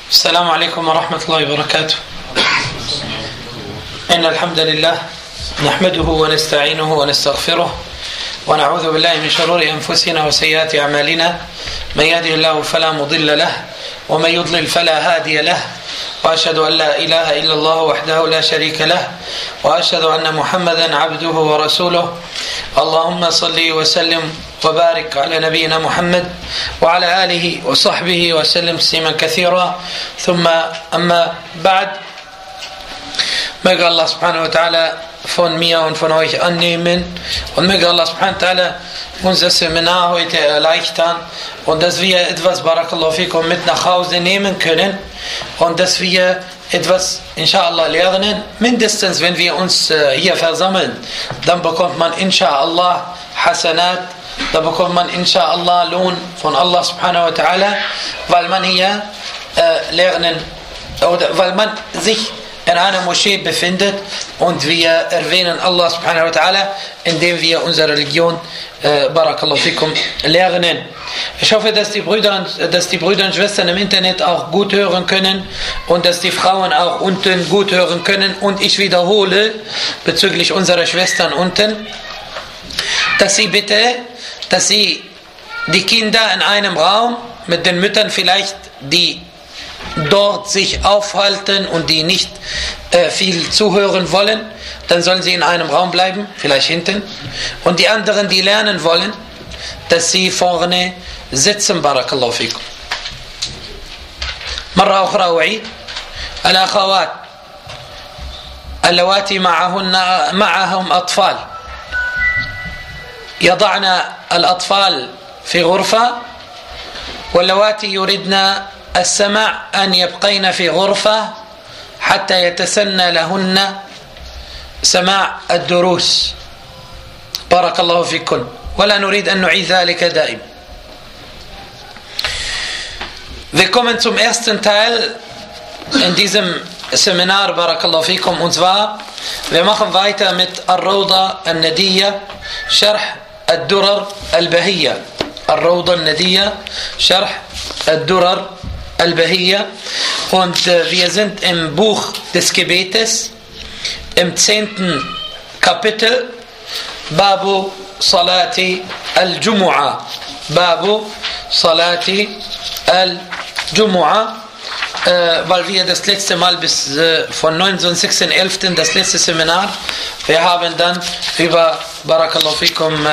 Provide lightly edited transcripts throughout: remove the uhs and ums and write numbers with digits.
السلام عليكم ورحمة الله وبركاته. إن الحمد لله نحمده ونستعينه ونستغفره ونعوذ بالله من شرور أنفسنا وسيئات أعمالنا. من يهده الله فلا مضل له ومن يضلل فلا هادي له، وأشهد أن لا إله إلا الله وحده لا شريك له، وأشهد أن محمدا عبده ورسوله. اللهم صل وسلم وبارك على نبينا محمد وعلى آله وصحبه وسلم تسليما كثيرا. ثم أما بعد, möge Allah subhanahu wa ta'ala von mir und von euch annehmen und möge Allah subhanahu wa ta'ala unser Seminar heute erleichtern und dass wir etwas, barakallahu fikum, mit nach Hause nehmen können und dass wir etwas inshallah lernen. Mindestens wenn wir uns hier versammeln, dann bekommt man inshallah Hasanat, da bekommt man inshallah Lohn von Allah subhanahu wa ta'ala, weil man hier lernen oder weil man sich in einer Moschee befindet und wir erwähnen Allah subhanahu wa ta'ala, indem wir unsere Religion barakallahu fikum lernen. Ich hoffe, dass die Brüder und Schwestern im Internet auch gut hören können und dass die Frauen auch unten gut hören können. Und ich wiederhole bezüglich unserer Schwestern unten, dass sie die Kinder in einem Raum mit den Müttern vielleicht, die dort sich aufhalten und die nicht viel zuhören wollen, dann sollen sie in einem Raum bleiben, vielleicht hinten. Und die anderen, die lernen wollen, dass sie vorne sitzen. Barakallahu fikum. مرة أخرى أعيد الأخوات اللواتي معهم أطفال يضعن الأطفال في غرفة، واللواتي يردن السمع أن يبقين في غرفة حتى يتسنى لهن سماع الدروس. بارك الله فيكم، ولا نريد أن نعيد ذلك دائما. Wir kommen zum ersten Teil in diesem Seminar, Barakallahu fikum, und zwar, wir machen weiter mit Ar-Rawda Al-Nadiyya, Sharh Ad-Durar Al-Bahiyya. Ar-Rawda Al-Nadiyya, Sharh Ad-Durar Al-Bahiyya. Und wir sind im Buch des Gebetes, im 10. Kapitel, Babu Salati Al-Jumu'ah. Babu Salati Al-Jumu'ah. Weil wir das letzte Mal bis von 29.11. das letzte Seminar, wir haben dann über Barakallahu fikum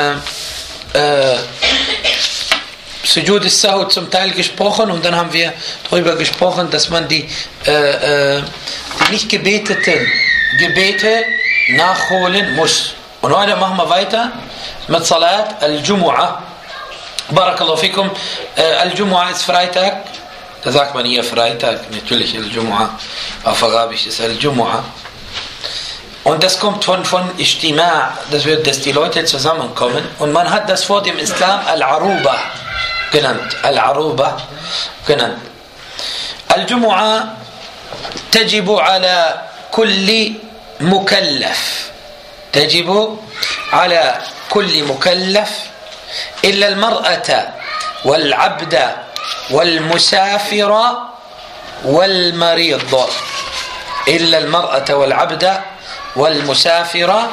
Sujud al-Sahw zum Teil gesprochen und dann haben wir darüber gesprochen, dass man die nicht gebeteten Gebete nachholen muss. Und heute machen wir weiter mit Salat al-Jumu'ah. Barakallahu fikum. Al-Jumu'ah ist Freitag. Da sagt man hier Freitag, natürlich al-Jumu'ah. Auf Arabisch ist al-Jumu'ah. Und das kommt von Ijtima', dass die Leute zusammenkommen. Und man hat das vor dem Islam al-Aruba genannt. Al-Aruba genannt. Al-Jumu'ah tajibu ala kulli mukallaf. Tajibu ala kulli mukallaf illa al-mar'ata wal-'abda wal-musafira wal-marid. Illa al-mar'ata wal-'abda wal-musafira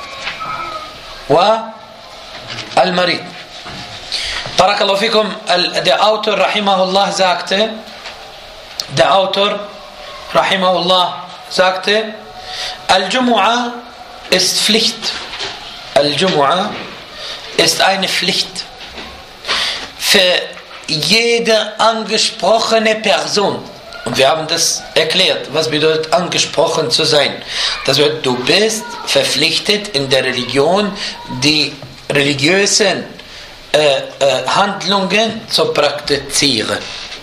wal-marid. Barakallahu fikum. Der Autor Rahimahullah sagte, Al-Jumu'ah ist Pflicht. Al-Jumu'ah ist eine Pflicht für jede angesprochene Person. Und wir haben das erklärt, was bedeutet angesprochen zu sein. Das bedeutet, du bist verpflichtet in der Religion, die religiösen Handlungen zu praktizieren.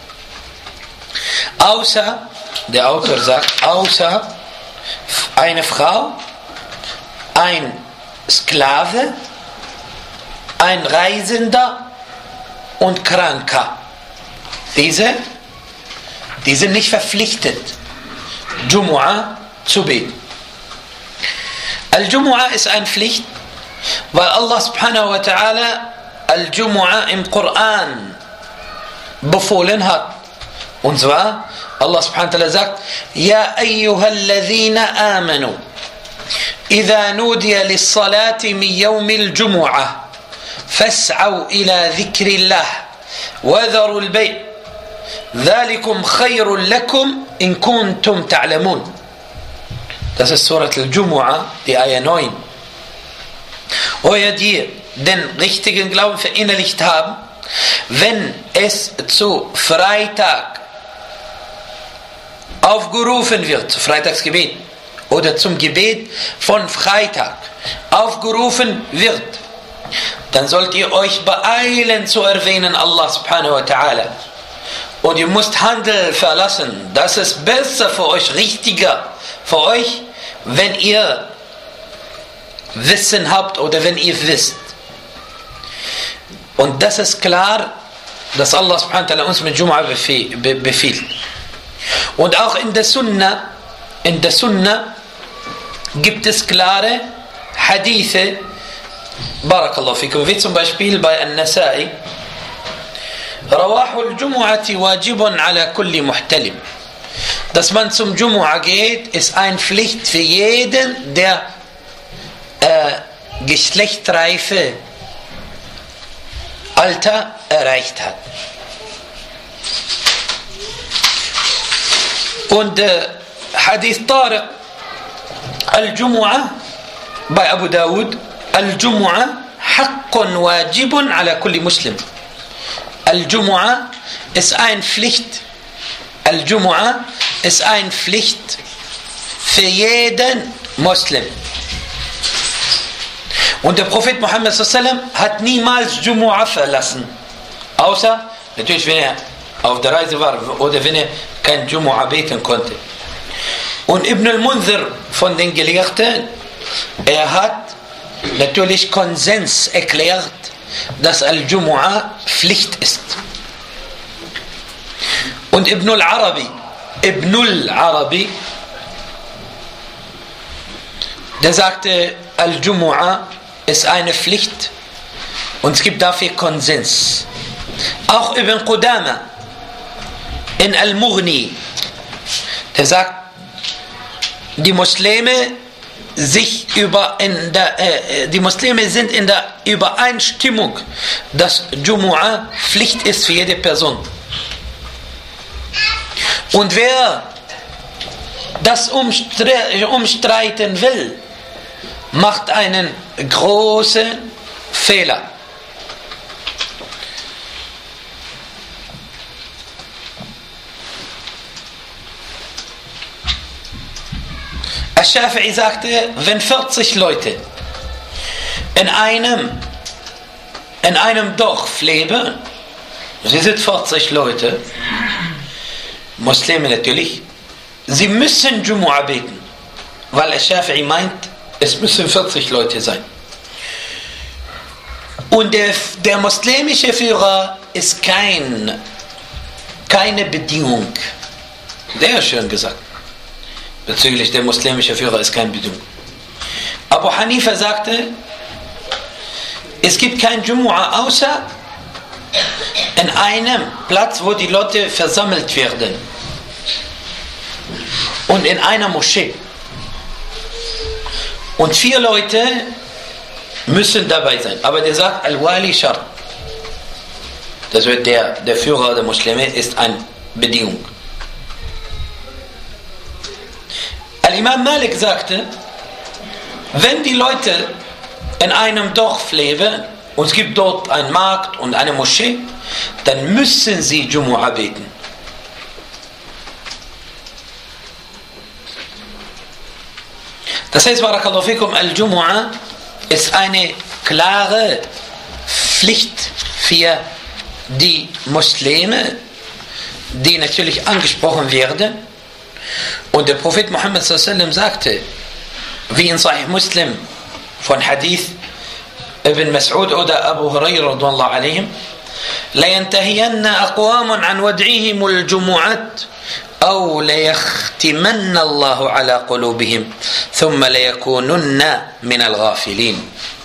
Außer, der Autor sagt, außer eine Frau, ein Sklave, ein Reisender und Kranker. Diese sind nicht verpflichtet, Jumu'ah zu beten. Al-Jumu'ah ist eine Pflicht, weil Allah subhanahu wa ta'ala Al-Jumu'ah im Koran befohlen hat. Und zwar, Allah subhanahu wa ta'ala sagt, Ja ayyuhalladhina amanu, idha nudiya lis-salati min yawmil jumu'ah, fas'aw ila dhikrillah, wa dharu al-bay', dhalikum khayrun lakum in kuntum ta'lamun. Das ist Surat al-Jumu'ah, die Ayah 9. Euer die den richtigen Glauben verinnerlicht haben, wenn es zu Freitag aufgerufen wird, zu Freitagsgebet oder zum Gebet von Freitag aufgerufen wird, dann sollt ihr euch beeilen zu erwähnen Allah subhanahu wa ta'ala. Und ihr müsst Handel verlassen. Das ist besser für euch, richtiger für euch, wenn ihr Wissen habt oder wenn ihr wisst. Und das ist klar, dass Allah subhanahu wa ta'ala uns mit Jum'a befiehlt. Und auch in der Sunna gibt es klare Hadithe, Barakallahu fikum, wie zum Beispiel bei An-Nasa'i, Rawahu al-Jumu'ati wajibun ala kulli muhtalim. Dass man zum Jumu'ah geht, ist eine Pflicht für jeden, der geschlechtsreife Alter erreicht hat. Und Hadith Tariq al-Jumu'ah bei Abu Dawud, al-Jumu'ah haqqun wajibun ala kulli Muslim. Al-Jumu'ah ist eine Pflicht. Al-Jumu'ah ist eine Pflicht für jeden Muslim. Und der Prophet Muhammad sallam hat niemals Jumu'ah verlassen. Außer, natürlich, wenn er auf der Reise war oder wenn er kein Jumu'ah beten konnte. Und Ibn al-Munzir von den Gelehrten, er hat natürlich Konsens erklärt, dass Al-Jumu'ah Pflicht ist. Und Ibn al-Arabi, der sagte, Al-Jumu'ah ist eine Pflicht und es gibt dafür Konsens. Auch Ibn Qudama in Al-Mughni, der sagt, die Muslime sind in der Übereinstimmung, dass Jumu'ah Pflicht ist für jede Person. Und wer das umstreiten will, macht einen großen Fehler. Al-Shafi'i sagte, wenn 40 Leute in einem Dorf leben, sie sind 40 Leute, Muslime natürlich, sie müssen Jumu'ah beten, weil Al-Shafi'i meint, es müssen 40 Leute sein. Und der muslimische Führer ist keine Bedingung. Sehr schön gesagt. Bezüglich der muslimische Führer ist keine Bedingung. Abu Hanifa sagte, es gibt kein Jumu'ah außer in einem Platz, wo die Leute versammelt werden. Und in einer Moschee. Und 4 Leute müssen dabei sein. Aber der sagt, Al-Wali Shart. Das wird der Führer der Muslime ist eine Bedingung. Al-Imam Malik sagte, wenn die Leute in einem Dorf leben und es gibt dort einen Markt und eine Moschee, dann müssen sie Jumu'ah beten. Das heißt, Barakallahu fikum, Al-Jumu'ah ist eine klare Pflicht für die Muslime, die natürlich angesprochen werden. Und der Prophet Muhammad sallam sagte, wie in Sahih Muslim von Hadith Ibn Mas'ud oder Abu Hurairah radhiyallahu anhum, la yantahiyanna aqwamun an wad'ihim al-jumu'at aw la yakhtimanna Allahu ala qulubihim thumma la yakununna min al-ghafilin.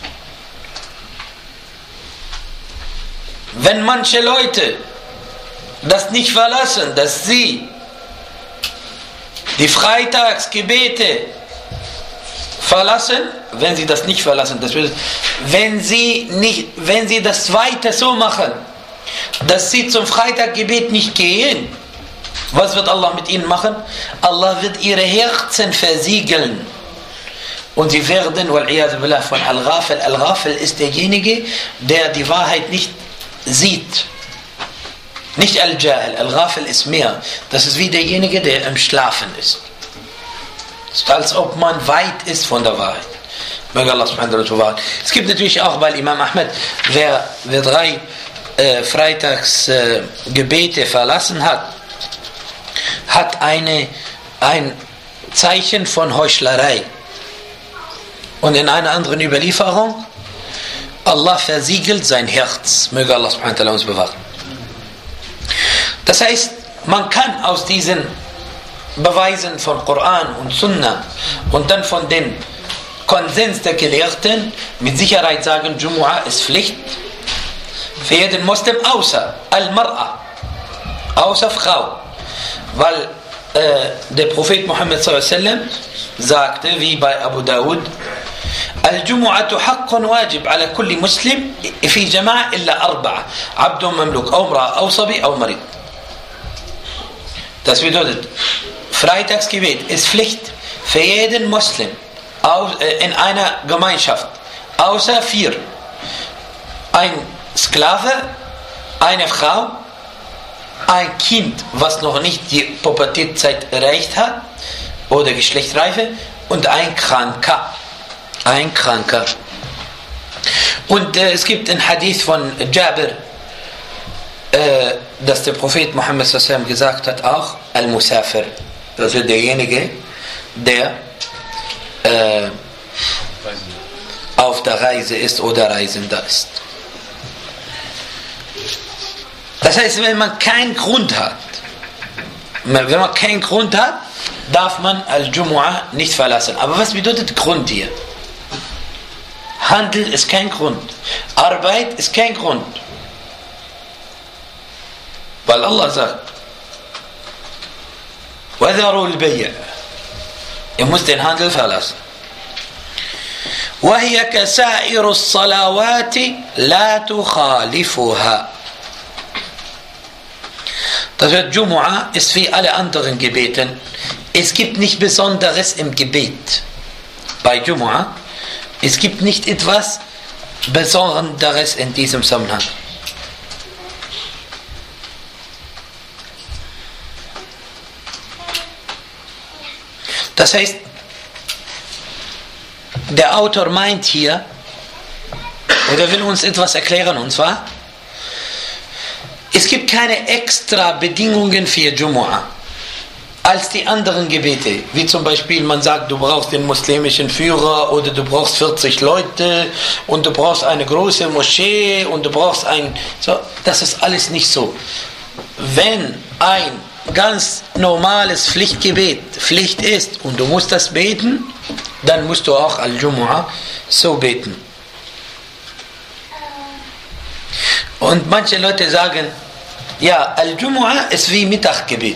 Wenn manche Leute das nicht verlassen, dass sie die Freitagsgebete verlassen, wenn sie das nicht verlassen, das bedeutet, wenn sie das weiter so machen, dass sie zum Freitaggebet nicht gehen, was wird Allah mit ihnen machen? Allah wird ihre Herzen versiegeln. Und sie werden, wal-iyadu billah, von Al-Ghafil. Al-Ghafil ist derjenige, der die Wahrheit nicht sieht. Nicht Al-Jahil. Al-Ghafil ist mehr. Das ist wie derjenige, der im Schlafen ist. Es ist, als ob man weit ist von der Wahrheit. Möge Allah subhanahu wa ta'ala. Es gibt natürlich auch bei Imam Ahmed, wer 3 Freitagsgebete verlassen hat ein Zeichen von Heuchlerei. Und in einer anderen Überlieferung, Allah versiegelt sein Herz. Möge Allah subhanahu wa ta'ala uns bewahren. Das heißt, man kann aus diesen Beweisen von Koran und Sunna und dann von den Konsens der Gelehrten mit Sicherheit sagen, Jumu'ah ist Pflicht für jeden Muslim, außer Al-Mar'a, außer Frau. Weil der Prophet Muhammad s.a.w. sagte, wie bei Abu Dawud, Al-Jumu'atu haqqun wajib ala kulli Muslim fi Jama'a illa 4, Abdun Mamluk, aw Imra'a, aw Sabi, aw Marid. Das bedeutet, Freitagsgebet ist Pflicht für jeden Muslim in einer Gemeinschaft, außer 4. Ein Sklave, eine Frau, ein Kind, was noch nicht die Pubertätzeit erreicht hat oder Geschlechtsreife, und ein Kranker. Ein Kranker. Und es gibt ein Hadith von Jabir, dass der Prophet Muhammad s.a.w. gesagt hat, auch Al-Musafir, also derjenige, der auf der Reise ist oder Reisender ist. Das heißt, wenn man keinen Grund hat, darf man Al-Jumu'ah nicht verlassen. Aber was bedeutet Grund hier? Handel ist kein Grund. Arbeit ist kein Grund. Weil Allah sagt, وَذَرُوا الْبَيْعَ, ihr müsst den Handel verlassen. وَهِيَ كَسَائِرُ الصَّلَوَاتِ لَا تُخَالِفُهَا. Das heißt, Jumu'ah ist wie alle anderen Gebeten. Es gibt nichts Besonderes im Gebet. Bei Jumu'ah, es gibt nicht etwas Besonderes in diesem Zusammenhang. Das heißt, der Autor meint hier, oder will uns etwas erklären, und zwar, es gibt keine extra Bedingungen für Jumu'ah als die anderen Gebete, wie zum Beispiel man sagt, du brauchst den muslimischen Führer oder du brauchst 40 Leute und du brauchst eine große Moschee und du brauchst so, das ist alles nicht so. Wenn ein ganz normales Pflichtgebet Pflicht ist und du musst das beten, dann musst du auch Al-Jumu'ah so beten. Und manche Leute sagen, ja, Al-Jumu'ah ist wie Mittaggebet.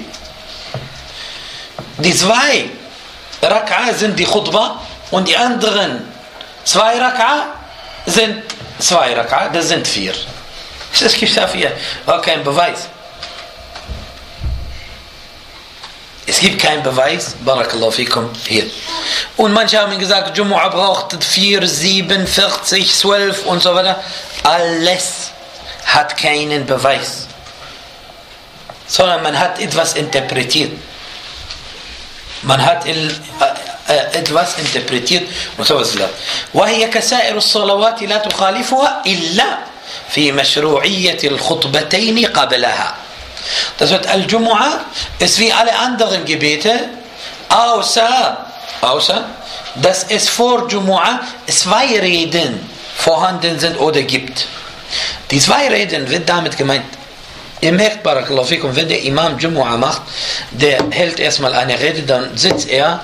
Die 2 Rak'a sind die Khutbah und die anderen 2 Rak'a sind 2 Rak'a, das sind 4. Es gibt dafür auch keinen Beweis. Es gibt keinen Beweis, Barakallahu fikum, hier. Und manche haben gesagt, Jumu'ah braucht 4, 7, 40, 12 und so weiter. Alles hat keinen Beweis. Sondern man hat etwas interpretiert. Man hat etwas interpretiert und so was. وهي كسائر الصلوات لا تخالفها إلا في مشروعية الخطبتين قبلها. Das wird Al-Jumu'ah ist wie alle anderen Gebete, außer dass es vor Jumu'ah 2 Reden vorhanden sind oder gibt. Die 2 Reden wird damit gemeint. Ihr merkt, Barakallahu fikum, wenn der Imam Jumu'ah macht, der hält erstmal eine Rede, dann sitzt er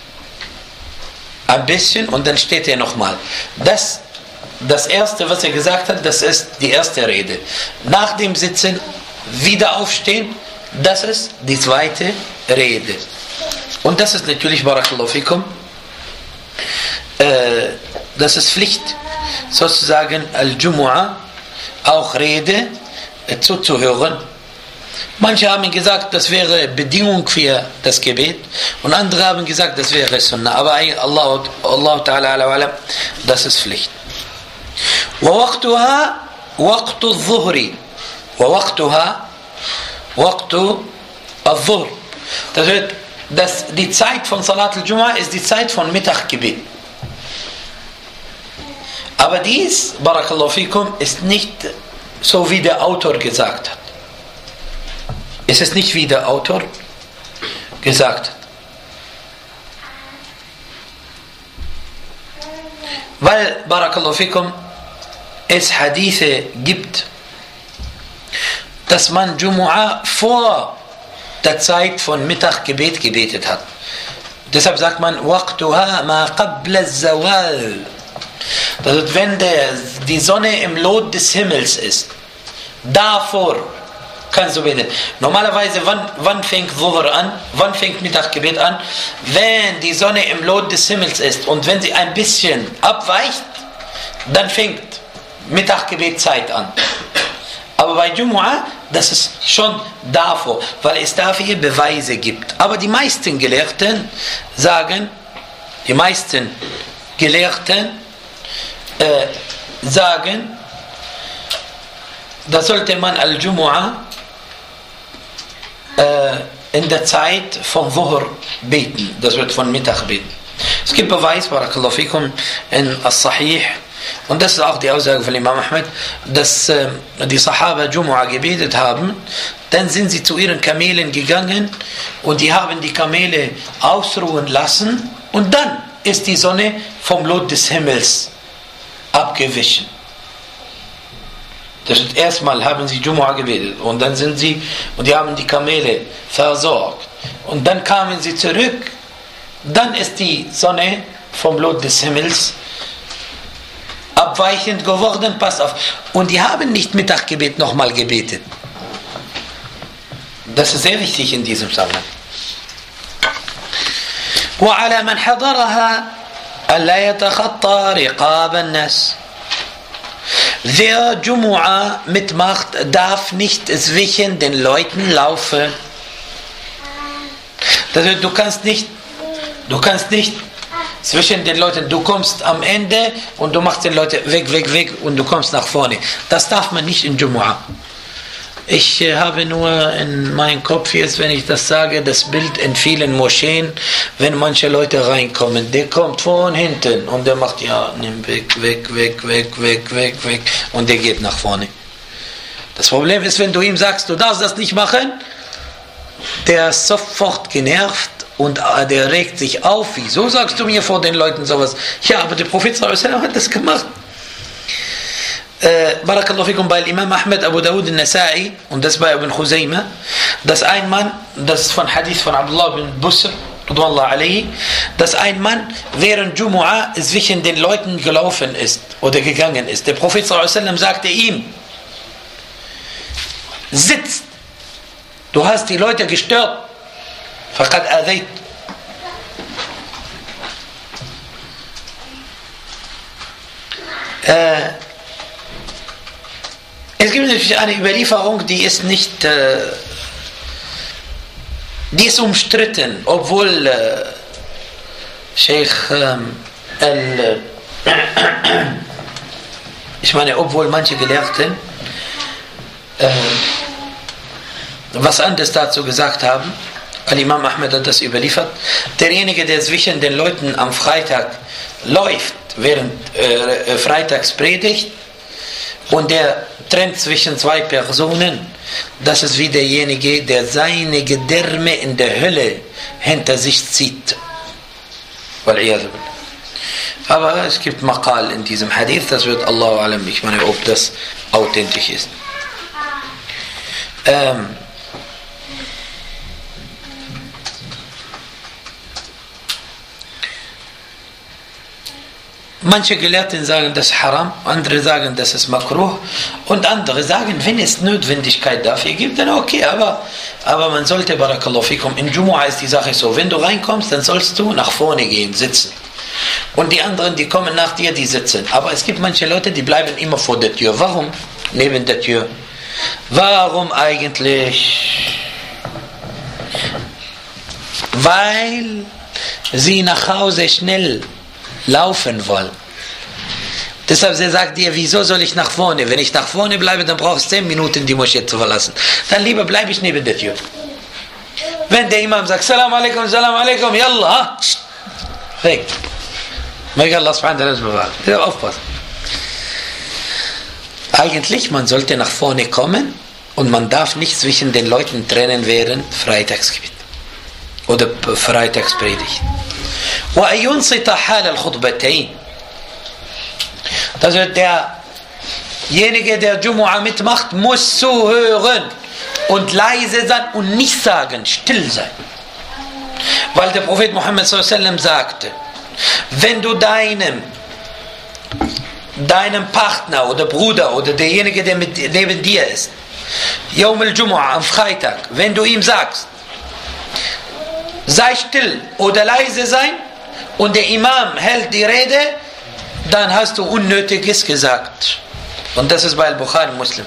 ein bisschen und dann steht er nochmal. Das erste, was er gesagt hat, das ist die erste Rede. Nach dem Sitzen wieder aufstehen, das ist die zweite Rede. Und das ist natürlich, Barakallahu fikum, das ist Pflicht, sozusagen Al-Jumu'ah, auch Rede zuzuhören. Manche haben gesagt, das wäre Bedingung für das Gebet, und andere haben gesagt, das wäre Sunnah. Aber Allah Ta'ala alam, das ist Pflicht. ووقتها وقت الظهر ووقتها وقت الظهر. Das wird, die Zeit von Salat al-Jumu'ah ist die Zeit von Mittaggebet. Aber dies, Barakallahu fikum, ist nicht so, wie der Autor gesagt hat. Es ist nicht, wie der Autor gesagt hat. Weil, Barakallahu fikum, es Hadithe gibt, dass man Jumu'ah vor der Zeit von Mittaggebet gebetet hat. Deshalb sagt man, وَقْتُهَا مَا قَبْلَ الزَّوَالِ. Das ist, wenn die Sonne im Lot des Himmels ist, davor kannst du beten. Normalerweise, wann fängt Dhuhr an? Wann fängt Mittaggebet an? Wenn die Sonne im Lot des Himmels ist und wenn sie ein bisschen abweicht, dann fängt Mittaggebetszeit an. Aber bei Jumu'ah, das ist schon davor, weil es dafür Beweise gibt. Aber die meisten Gelehrten sagen, da sollte man Al-Jumu'ah in der Zeit von Dhuhr beten. Das wird von Mittag beten. Es gibt Beweis, Barakallahu fikum, in As-Sahih, und das ist auch die Aussage von Imam Ahmed, dass die Sahaba Jumu'ah gebetet haben. Dann sind sie zu ihren Kamelen gegangen und die haben die Kamele ausruhen lassen, und dann ist die Sonne vom Lot des Himmels abgewichen. Das ist, erstmal haben sie Jumu'ah gebetet und dann sind sie und die haben die Kamele versorgt und dann kamen sie zurück, dann ist die Sonne vom Lot des Himmels abweichend geworden, pass auf. Und die haben nicht Mittaggebet nochmal gebetet. Das ist sehr wichtig in diesem Zusammenhang. وعلى من حضرها ألا يتخطى رقاب الناس. Wer Jumu'ah mitmacht, darf nicht zwischen den Leuten laufen. Das heißt, du kannst nicht zwischen den Leuten, du kommst am Ende und du machst den Leuten weg und du kommst nach vorne. Das darf man nicht in Jumu'ah. Ich habe nur in meinem Kopf jetzt, wenn ich das sage, das Bild in vielen Moscheen, wenn manche Leute reinkommen, der kommt von hinten und der macht, ja, nimm weg und der geht nach vorne. Das Problem ist, wenn du ihm sagst, du darfst das nicht machen, der ist sofort genervt und der regt sich auf. Wieso sagst du mir vor den Leuten sowas? Ja, aber der Prophet sallallahu alaihi wasallam hat das gemacht. Barakallahu fikum, bei Imam Ahmed, Abu Dawud al-Nasa'i und das bei Ibn Khuzaymah, dass ein Mann, das ist von Hadith von Abdullah bin Busr, dass ein Mann während Jumu'ah zwischen den Leuten gelaufen ist oder gegangen ist. Der Prophet sallallahu alaihi wasallam sagte ihm, sitz, du hast die Leute gestört, faqad adayt. Es gibt natürlich eine Überlieferung, die ist nicht, die ist umstritten, obwohl obwohl manche Gelehrten was anderes dazu gesagt haben. Al-Imam Ahmed hat das überliefert. Derjenige, der zwischen den Leuten am Freitag läuft, während Freitagspredigt, und der trennt zwischen zwei Personen, das ist wie derjenige, der seine Gedärme in der Hölle hinter sich zieht. Aber es gibt Maqal in diesem Hadith, das wird Allahu alam, ich meine, ob das authentisch ist. Manche Gelehrten sagen, das ist haram, andere sagen, das ist makruh und andere sagen, wenn es Notwendigkeit dafür gibt, dann okay, aber man sollte, barakallahu fikum, in Jumu'ah ist die Sache so, wenn du reinkommst, dann sollst du nach vorne gehen, sitzen. Und die anderen, die kommen nach dir, die sitzen. Aber es gibt manche Leute, die bleiben immer vor der Tür. Warum? Neben der Tür. Warum eigentlich? Weil sie nach Hause schnell laufen wollen. Deshalb sie sagt dir, wieso soll ich nach vorne? Wenn ich nach vorne bleibe, dann brauche ich 10 Minuten, die Moschee zu verlassen. Dann lieber bleibe ich neben der Tür. Wenn der Imam sagt, Salam alaikum, yallah, weg. Möge Allah subhanahu wa ta'ala bewahren. Bitte aufpassen. Eigentlich, man sollte nach vorne kommen und man darf nicht zwischen den Leuten trennen während Freitagsgebet oder Freitagspredigt. Also derjenige, der Jumu'ah mitmacht, muss zuhören und leise sein und nicht sagen, still sein. Weil der Prophet Muhammad sallallahu alaihi wasallam sagte, wenn du deinem Partner oder Bruder oder derjenige, der neben dir ist, Yawm al-Jumu'ah, am Freitag, wenn du ihm sagst, sei still oder leise sein und der Imam hält die Rede, dann hast du Unnötiges gesagt. Und das ist bei Al-Bukhari Muslim.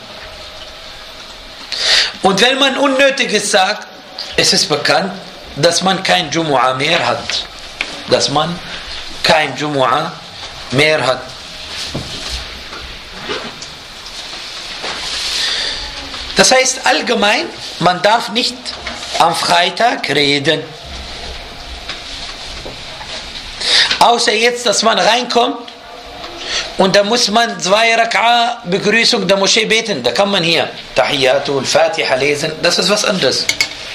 Und wenn man Unnötiges sagt, es ist bekannt, dass man kein Jumu'ah mehr hat. Dass man kein Jumu'ah mehr hat. Das heißt allgemein, man darf nicht am Freitag reden. Außer jetzt, dass man reinkommt und da muss man 2 Rak'a Begrüßung der Moschee beten. Da kann man hier Tahiyatul Fatiha lesen. Das ist was anderes.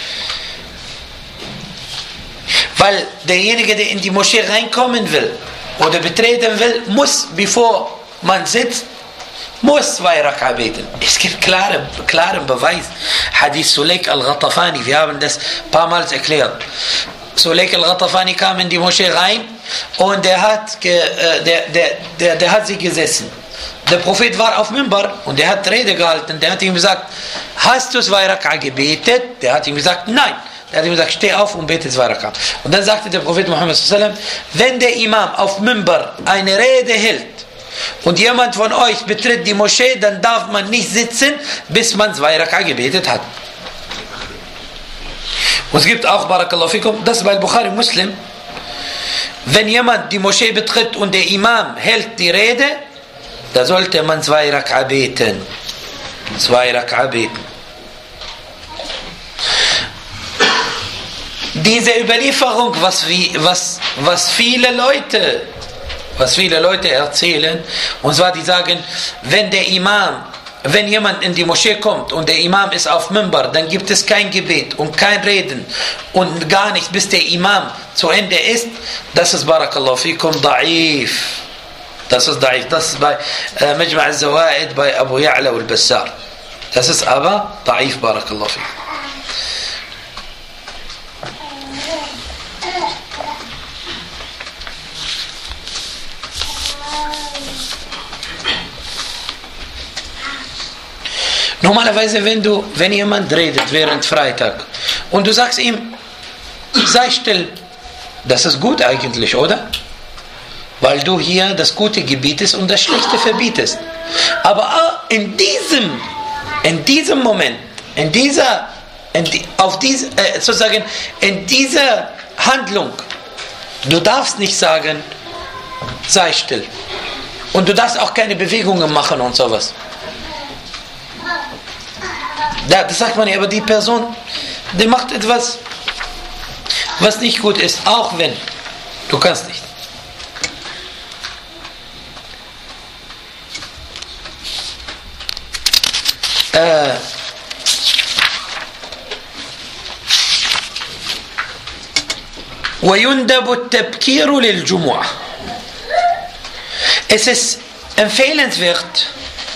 Weil derjenige, der in die Moschee reinkommen will oder betreten will, muss, bevor man sitzt, muss 2 Rak'a beten. Es gibt klaren Beweis. Hadith Sulayk al-Ghatafani, wir haben das ein paar Mal erklärt. Sulayk al-Ghatafani kam in die Moschee rein und der hat sie gesessen. Der Prophet war auf Mimbar und der hat Rede gehalten. Der hat ihm gesagt, hast du 2 Rak'a gebetet? Der hat ihm gesagt, nein. Der hat ihm gesagt, steh auf und bete 2 Rak'a. Und dann sagte der Prophet Muhammad sallallahu alaihi wasallam, wenn der Imam auf Mimbar eine Rede hält und jemand von euch betritt die Moschee, dann darf man nicht sitzen, bis man 2 Rak'a gebetet hat. Und es gibt auch, barakallahu fikum, das ist bei Bukhari Muslim, wenn jemand die Moschee betritt und der Imam hält die Rede, da sollte man 2 Rak'a beten. 2 Rak'a beten. Diese Überlieferung, was viele Leute erzählen, und zwar die sagen, wenn jemand in die Moschee kommt und der Imam ist auf Mimbar, dann gibt es kein Gebet und kein Reden und gar nicht, bis der Imam zu Ende ist. Das ist, barakallahu fikum, da'if. Das ist da'if. Das ist bei Majma' al-Zawaid, bei Abu Ya'la al-Bassar. Das ist aber da'if, barakallahu fikum. Normalerweise, wenn jemand redet während Freitag und du sagst ihm, sei still, das ist gut eigentlich, oder? Weil du hier das Gute gebietest und das Schlechte verbietest. Aber in diesem Moment, in dieser Handlung, du darfst nicht sagen, sei still. Und du darfst auch keine Bewegungen machen und sowas. Das sagt man ja, aber die Person, die macht etwas, was nicht gut ist, auch wenn du kannst nicht. ويندب التبكير للجمعة. Es ist empfehlenswert,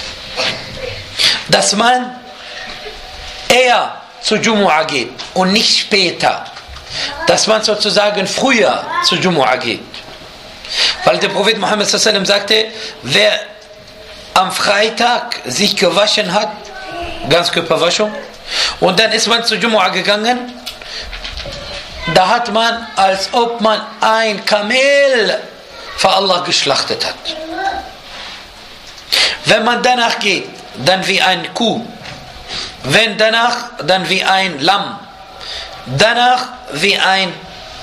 dass man eher zu Jumu'ah geht und nicht später. Dass man sozusagen früher zu Jumu'ah geht. Weil der Prophet Muhammad sallallahu alaihi wasallam sagte, wer am Freitag sich gewaschen hat, Ganzkörperwaschung, und dann ist man zu Jumu'ah gegangen, da hat man, als ob man ein Kamel für Allah geschlachtet hat. Wenn man danach geht, dann wie ein Kuh. Wenn danach, dann wie ein Lamm. Danach wie ein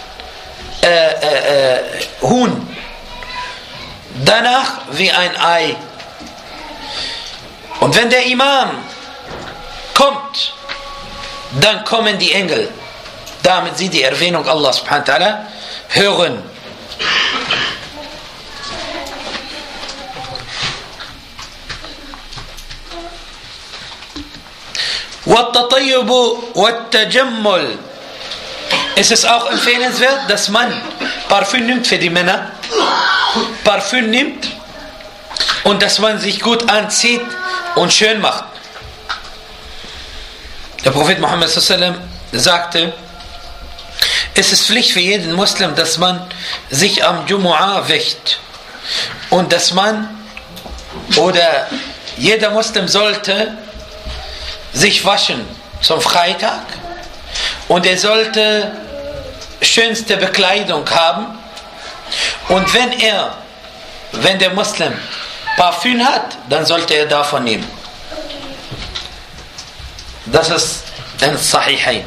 Huhn. Danach wie ein Ei. Und wenn der Imam kommt, dann kommen die Engel, damit sie die Erwähnung Allah subhanahu wa ta'ala hören. والتطيب والتجمل. Es ist auch empfehlenswert, dass man Parfüm nimmt für die Männer, Parfüm nimmt und dass man sich gut anzieht und schön macht. Der Prophet Muhammad sallallahu alaihi wasallam sagte, es ist Pflicht für jeden Muslim, dass man sich am Jumu'ah wäscht und dass man, oder jeder Muslim sollte sich waschen zum Freitag und er sollte schönste Bekleidung haben, und wenn der Muslim Parfüm hat, dann sollte er davon nehmen. Das ist ein Sahihain.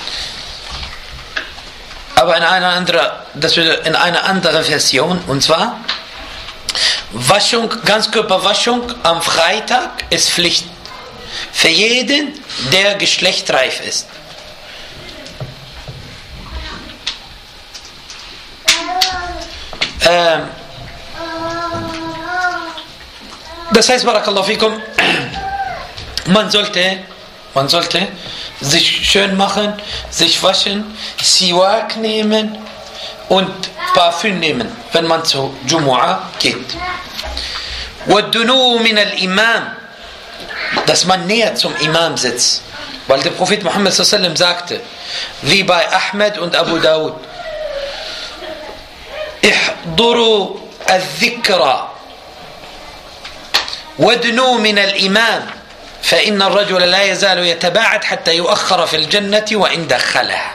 Aber in einer anderen Version, und zwar Waschung, Ganzkörperwaschung am Freitag ist Pflicht für jeden, der geschlechtsreif ist. Das heißt, Barakallahu fikum, man sollte sich schön machen, sich waschen, Siwak nehmen und Parfüm nehmen, wenn man zu Jumu'ah geht. وَالدُّنُوُ مِنَ الْإِمَامِ, dass man näher zum Imam sitzt. Weil der Prophet Muhammad sallallahu alaihi wasallam sagte, wie bei Ahmed und Abu Dawud, احضروا الذكر وادنوا من الإمام فإن الرجل لا يزال يتباعد حتى يؤخر في الجنة وإن دخلها.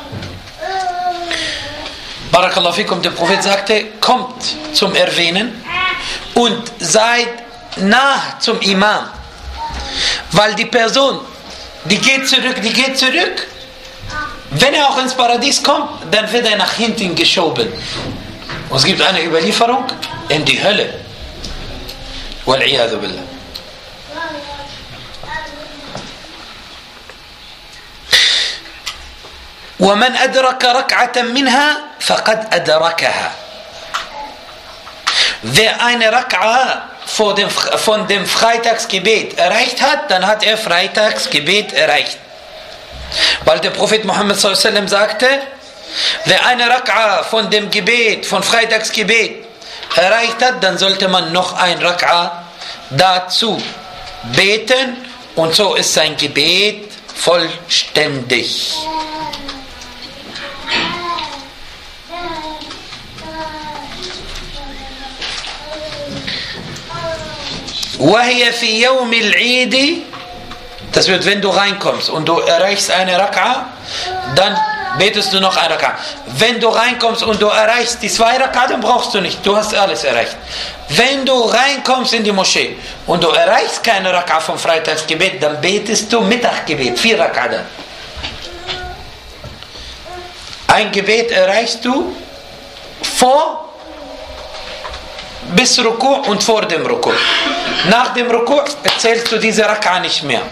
Barakallahu fikum, der Prophet sagte, kommt zum Erwähnen und seid nah zum Imam, weil die Person, die geht zurück, wenn er auch ins Paradies kommt, dann wird er nach hinten geschoben. Und es gibt eine Überlieferung in die Hölle. Wal-'iyadhu billah. وَمَنْ أَدْرَكَ رَكْعَةً مِنْهَا فَقَدْ أَدْرَكَهَا. Wer eine Rak'a von dem Freitagsgebet erreicht hat, dann hat er Freitagsgebet erreicht. Weil der Prophet Muhammad sallallahu alaihi wasallam sagte, wer eine Rak'a von dem Gebet, von Freitagsgebet erreicht hat, dann sollte man noch ein Rak'a dazu beten, und so ist sein Gebet vollständig. وَهِيَ فِي يَوْمِ الْعِيدِ, das wird, wenn du reinkommst und du erreichst eine Rak'a, dann betest du noch eine Rak'a. Wenn du reinkommst und du erreichst die 2 Rak'a, dann brauchst du nicht, du hast alles erreicht. Wenn du reinkommst in die Moschee und du erreichst keine Rak'a vom Freitagsgebet, dann betest du Mittaggebet, 4 Rak'a dann. Ein Gebet erreichst du bis Ruku' und vor dem Ruku'. Nach dem Ruku' zählst du diese Rak'a nicht mehr.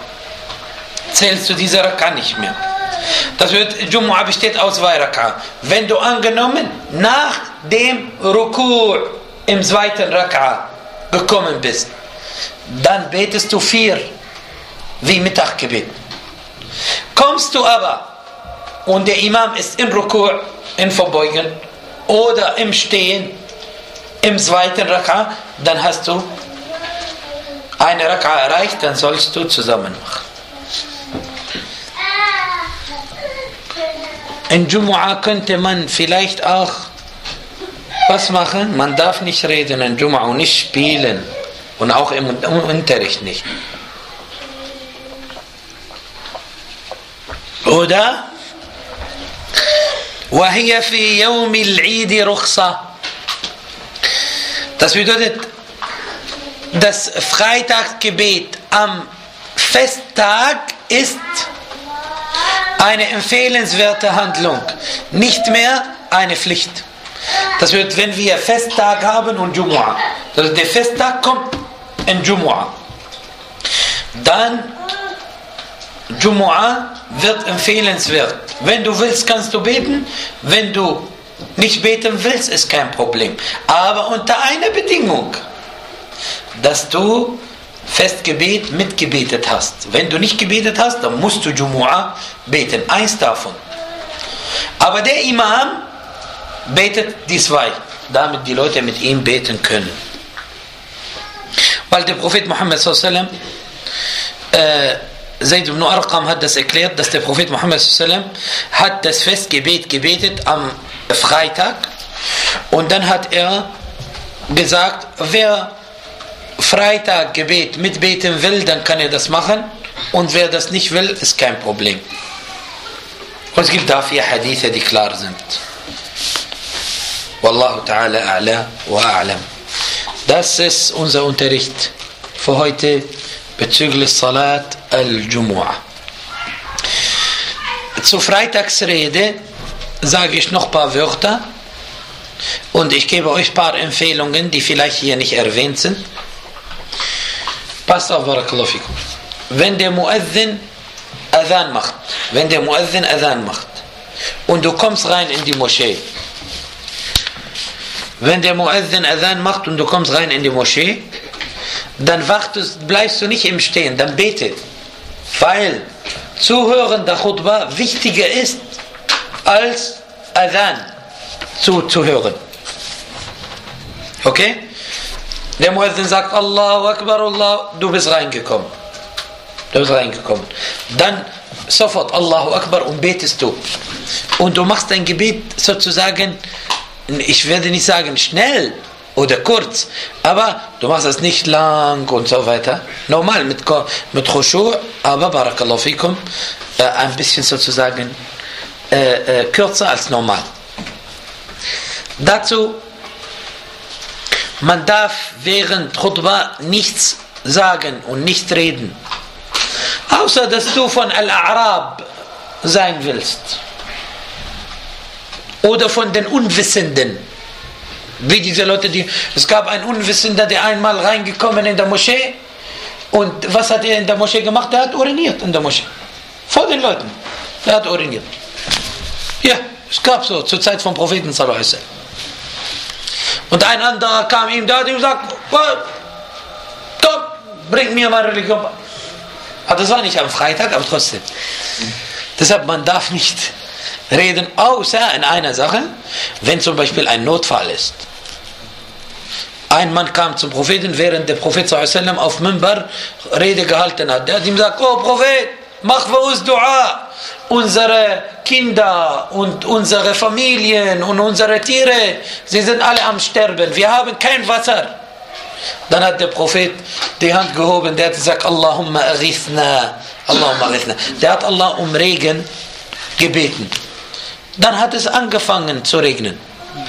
Das wird, Jumu'ah besteht aus 2 Rak'a. Wenn du angenommen nach dem Ruku' im 2. Rak'a gekommen bist, dann betest du 4 wie Mittaggebet. Kommst du aber und der Imam ist im Ruku', im Verbeugen oder im Stehen im 2. Rak'a, dann hast du eine Rak'a erreicht, dann sollst du zusammen machen. In Jumu'ah könnte man vielleicht auch Was machen? Man darf nicht reden in Jum'a und nicht spielen. Und auch im Unterricht nicht. Oder? وَهِيَ فِي يَوْمِ الْعِيدِ رُخْصَةٌ. Das bedeutet, das Freitagsgebet am Festtag ist eine empfehlenswerte Handlung, nicht mehr eine Pflicht. Das bedeutet, wenn wir Festtag haben und Jumu'ah, also der Festtag kommt in Jumu'ah, dann Jumu'ah wird empfehlenswert. Wenn du willst, kannst du beten. Wenn du nicht beten willst, ist kein Problem. Aber unter einer Bedingung, dass du Festgebet mitgebetet hast. Wenn du nicht gebetet hast, dann musst du Jumu'ah beten. Eins davon. Aber der Imam betet die zwei, damit die Leute mit ihm beten können. Weil der Prophet Muhammad sallallahu alaihi wasallam, Zayd ibn Arqam hat das erklärt, dass der Prophet Muhammad sallallahu alaihi wasallam hat das Festgebet gebetet am Freitag und dann hat er gesagt, wer Freitaggebet mitbeten will, dann kann er das machen und wer das nicht will, ist kein Problem. Und es gibt dafür Hadithe, die klar sind. Wallahu ta'ala a'la wa a'lam. Das ist unser Unterricht für heute bezüglich Salat al-Jumu'ah. Zur Freitagsrede sage ich noch ein paar Wörter und ich gebe euch ein paar Empfehlungen, die vielleicht hier nicht erwähnt sind. Passt auf, Barakallahu fikum. Wenn der Muezzin Adhan macht, und du kommst rein in die Moschee, wenn der Muezzin Adhan macht und du kommst rein in die Moschee, dann bleibst du nicht im Stehen, dann bete. Weil Zuhören der Khutbah wichtiger ist, als Adhan zuzuhören. Okay? Der Muezzin sagt Allahu Akbar, Allah, du bist reingekommen. Dann sofort Allahu Akbar und betest du. Und du machst dein Gebet sozusagen, ich werde nicht sagen schnell oder kurz, aber du machst es nicht lang und so weiter. Normal mit Khushu', aber Barakallahu fikum, ein bisschen sozusagen kürzer als normal. Dazu, man darf während Khutbah nichts sagen und nicht reden. Außer, dass du von Al-A'rab sein willst. Oder von den Unwissenden. Wie diese Leute, es gab einen Unwissender, der einmal reingekommen in der Moschee. Und was hat er in der Moschee gemacht? Er hat uriniert in der Moschee. Vor den Leuten. Er hat uriniert. Ja, es gab so, zur Zeit vom Propheten sallallahu alaihi wasallam. Und ein anderer kam ihm da und gesagt, komm, bring mir meine Religion. Aber das war nicht am Freitag, aber trotzdem. Deshalb, man darf nicht reden, außer in einer Sache, wenn zum Beispiel ein Notfall ist. Ein Mann kam zum Propheten, während der Prophet sallallahu alaihi wasallam auf Minbar Rede gehalten hat. Der hat ihm gesagt, oh Prophet, mach für uns Dua. Unsere Kinder und unsere Familien und unsere Tiere, sie sind alle am Sterben. Wir haben kein Wasser. Dann hat der Prophet die Hand gehoben, der hat gesagt, Allahumma aghithna, Allahumma aghithna. Der hat Allah um Regen gebeten. Dann hat es angefangen zu regnen.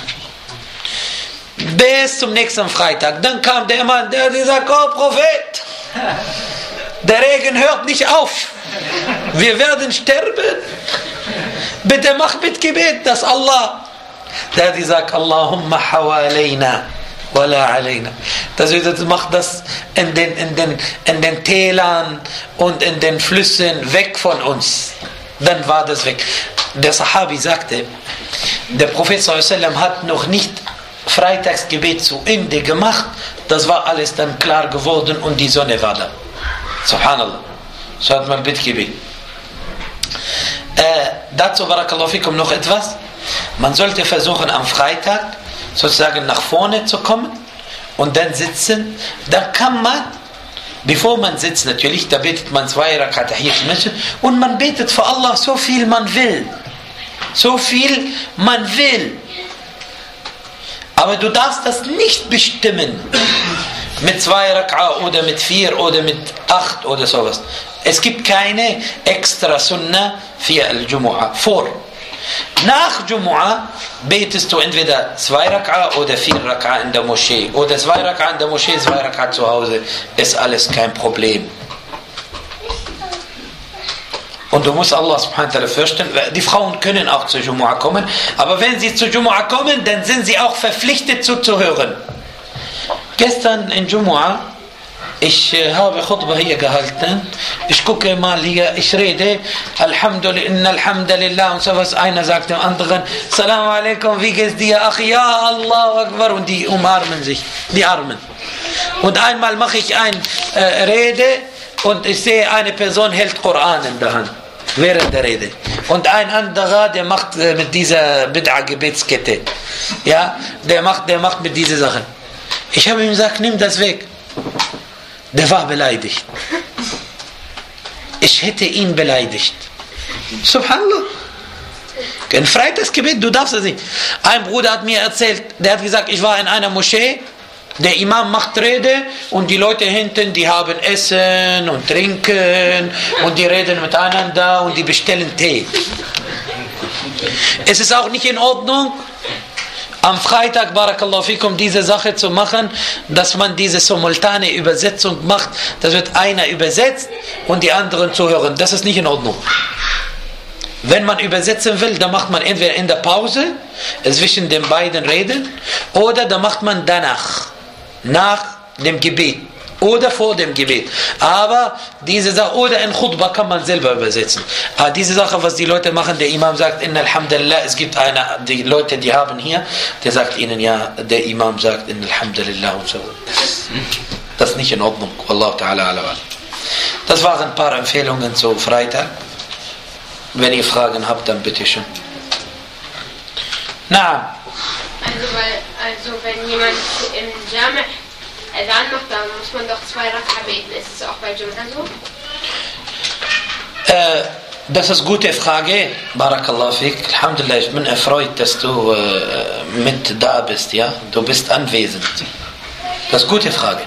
Bis zum nächsten Freitag. Dann kam der Mann, der hat gesagt, oh Prophet, der Regen hört nicht auf. Wir werden sterben. Bitte mach mit Gebet, dass Allah. Der hat gesagt, Allahumma hawalayna wala alayna. Das bedeutet, mach das in den Tälern und in den Flüssen weg von uns. Dann war das weg. Der Sahabi sagte, der Prophet sallallahu alaihi wasallam hat noch nicht Freitagsgebet zu Ende gemacht. Das war alles dann klar geworden und die Sonne war da. Subhanallah. So hat man Bittgebet. Dazu, Barakallahu fikum, noch etwas. Man sollte versuchen, am Freitag sozusagen nach vorne zu kommen und dann sitzen. Dann kann man, bevor man sitzt natürlich, da betet man 2 Rakat Tahiyyat al-Masjid und man betet für Allah so viel man will. So viel man will. Aber du darfst das nicht bestimmen. Mit 2 Rak'a oder mit 4 oder mit 8 oder sowas. Es gibt keine extra Sunnah für Al-Jumu'ah. Nach Jumu'ah betest du entweder 2 Rak'a oder 4 Rak'a in der Moschee. Oder 2 Rak'a in der Moschee, 2 Rak'a zu Hause. Ist alles kein Problem. Und du musst Allah subhanahu wa ta'ala fürchten. Die Frauen können auch zu Jumu'ah kommen. Aber wenn sie zu Jumu'ah kommen, dann sind sie auch verpflichtet zuzuhören. Gestern in Jumu'ah, ich habe Khutbah hier gehalten, ich gucke mal hier, ich rede, Alhamdulillah und so was, einer sagt dem anderen, Salam alaikum, wie geht's dir? Ach ja, Allahu Akbar, und die umarmen sich, die Armen. Und einmal mache ich eine Rede und ich sehe, eine Person hält Koran in der Hand, während der Rede. Und ein anderer, der macht mit dieser Bid'a-Gebetskette, ja, der macht mit dieser Sache. Ich habe ihm gesagt, nimm das weg. Der war beleidigt. Ich hätte ihn beleidigt. Subhanallah. Ein Freitagsgebet, du darfst es nicht. Ein Bruder hat mir erzählt, der hat gesagt, ich war in einer Moschee, der Imam macht Rede und die Leute hinten, die haben Essen und Trinken und die reden miteinander und die bestellen Tee. Es ist auch nicht in Ordnung, am Freitag, Barakallahu fikum, diese Sache zu machen, dass man diese simultane Übersetzung macht, das wird einer übersetzt und die anderen zuhören. Das ist nicht in Ordnung. Wenn man übersetzen will, dann macht man entweder in der Pause, zwischen den beiden Reden, oder dann macht man danach, nach dem Gebet oder vor dem Gebet. Aber diese Sache, oder in Khutbah kann man selber übersetzen. Aber diese Sache, was die Leute machen, der Imam sagt, Inna Alhamdulillah, es gibt die Leute, die haben hier, der sagt ihnen, ja, der Imam sagt, Inna Alhamdulillah und so. Das ist nicht in Ordnung. Wallahu ta'ala ala. Das waren ein paar Empfehlungen zu Freitag. Wenn ihr Fragen habt, dann bitte schön. Na. Also wenn jemand im Jami' Adhan macht, dann muss man doch 2 Rak'a beten. Ist es auch bei Jumu'ah so? Das ist eine gute Frage. Barakallahu fik. Alhamdulillah, ich bin erfreut, dass du mit da bist. Ja? Du bist anwesend. Das ist eine gute Frage.